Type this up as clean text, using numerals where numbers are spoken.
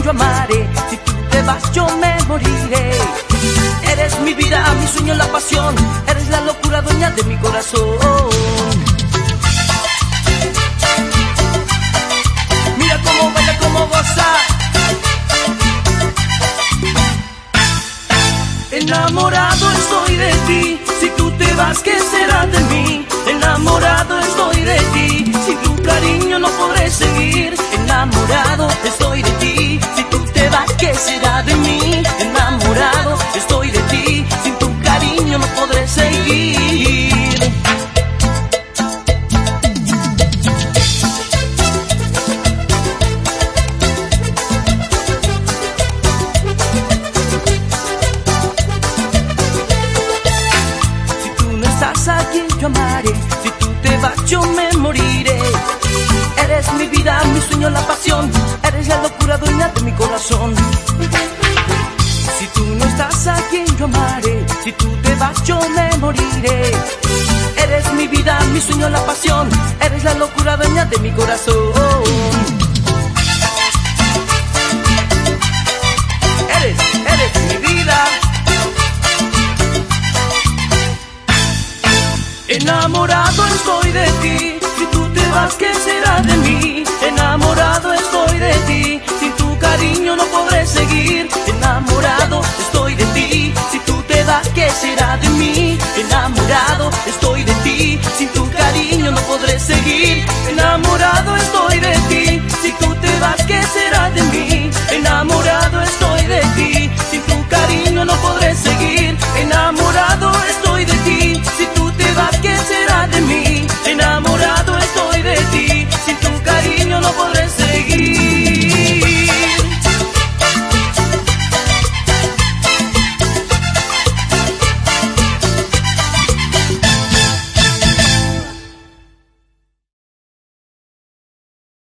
yo amaré. Si tú te vas yo me moriré. Eres mi vida, mi sueño, la pasión. Eres la locura dueña de mi corazón. Mira cómo baila, cómo goza. Enamorado estoy de ti. Si tú te vas, ¿qué será de mí? Enamorado estoy de ti. Sin tu cariño no podré seguir. Enamorado estoy de ti. Si tú te vas, ¿qué será de mí? Enamorado estoy de ti. Sin tu cariño no podré seguir. Si tú no estás aquí, yo amaré. Si tú te vas, yo me moriré. Eres mi vida, mi sueño, la pasión. Eres la locura dueña de mi corazón. Si tú no estás aquí, yo amaré. Si tú te vas, yo me moriré. Eres mi vida, mi sueño, la pasión. Eres la locura dueña de mi corazón. Eres mi vida. Enamorado estoy de ti. Si tú te vas, ¿qué será de mí? Enamorado estoy de ti. Sin tu cariño no podré seguir. Enamorado estoy de ti. Si tú te vas, ¿qué será de mí? Enamorado estoy de ti. Sin tu cariño no podré seguir.